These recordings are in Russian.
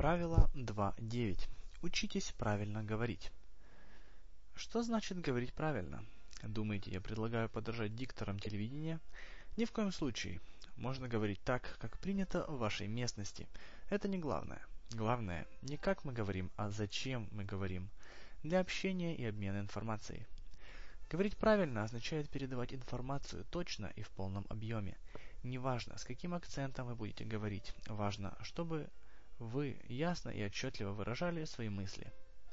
Правило 2.9. Учитесь правильно говорить. Что значит говорить правильно? Думаете, я предлагаю подражать дикторам телевидения? Ни в коем случае. Можно говорить так, как принято в вашей местности. Это не главное. Главное, не как мы говорим, а зачем мы говорим. Для общения и обмена информацией. Говорить правильно означает передавать информацию точно и в полном объеме. Неважно, с каким акцентом вы будете говорить, важно, чтобы вы ясно и отчетливо выражали свои мысли.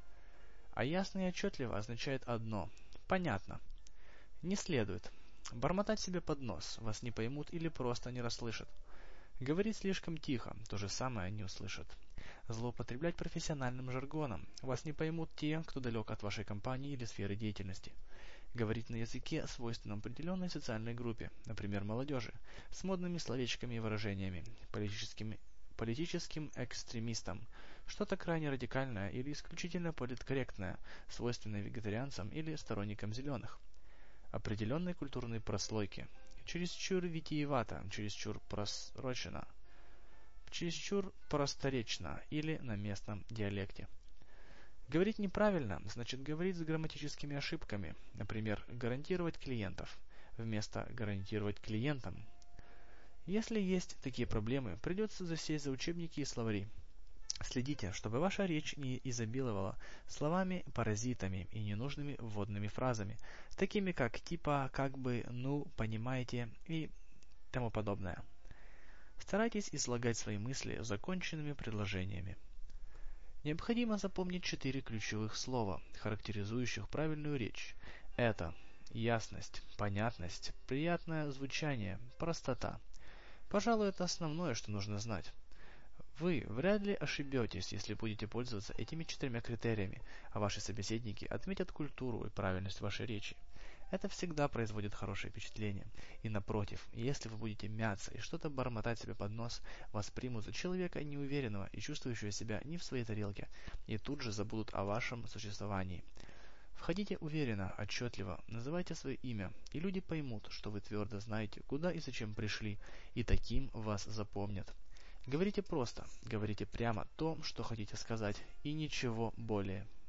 А ясно и отчетливо означает одно – понятно. Не следует бормотать себе под нос, вас не поймут или просто не расслышат. Говорить слишком тихо, то же самое не услышат. Злоупотреблять профессиональным жаргоном, вас не поймут те, кто далек от вашей компании или сферы деятельности. Говорить на языке, свойственном определенной социальной группе, например, молодежи, с модными словечками и выражениями, политическим экстремистам, что-то крайне радикальное или исключительно политкорректное, свойственное вегетарианцам или сторонникам зеленых. Определенной культурной прослойки, чересчур витиевато, чересчур просрочено, чересчур просторечно или на местном диалекте. Говорить неправильно значит говорить с грамматическими ошибками, например, гарантировать клиентов вместо гарантировать клиентам. Если есть такие проблемы, придется засесть за учебники и словари. Следите, чтобы ваша речь не изобиловала словами-паразитами и ненужными вводными фразами, такими как типа, как бы, ну, понимаете и тому подобное. Старайтесь излагать свои мысли законченными предложениями. Необходимо запомнить 4 ключевых слова, характеризующих правильную речь. Это ясность, понятность, приятное звучание, простота. Пожалуй, это основное, что нужно знать. Вы вряд ли ошибетесь, если будете пользоваться этими 4 критериями, а ваши собеседники отметят культуру и правильность вашей речи. Это всегда производит хорошее впечатление. И напротив, если вы будете мяться и что-то бормотать себе под нос, вас примут за человека неуверенного и чувствующего себя не в своей тарелке, и тут же забудут о вашем существовании. Входите уверенно, отчетливо, называйте свое имя, и люди поймут, что вы твердо знаете, куда и зачем пришли, и таким вас запомнят. Говорите просто, говорите прямо то, что хотите сказать, и ничего более.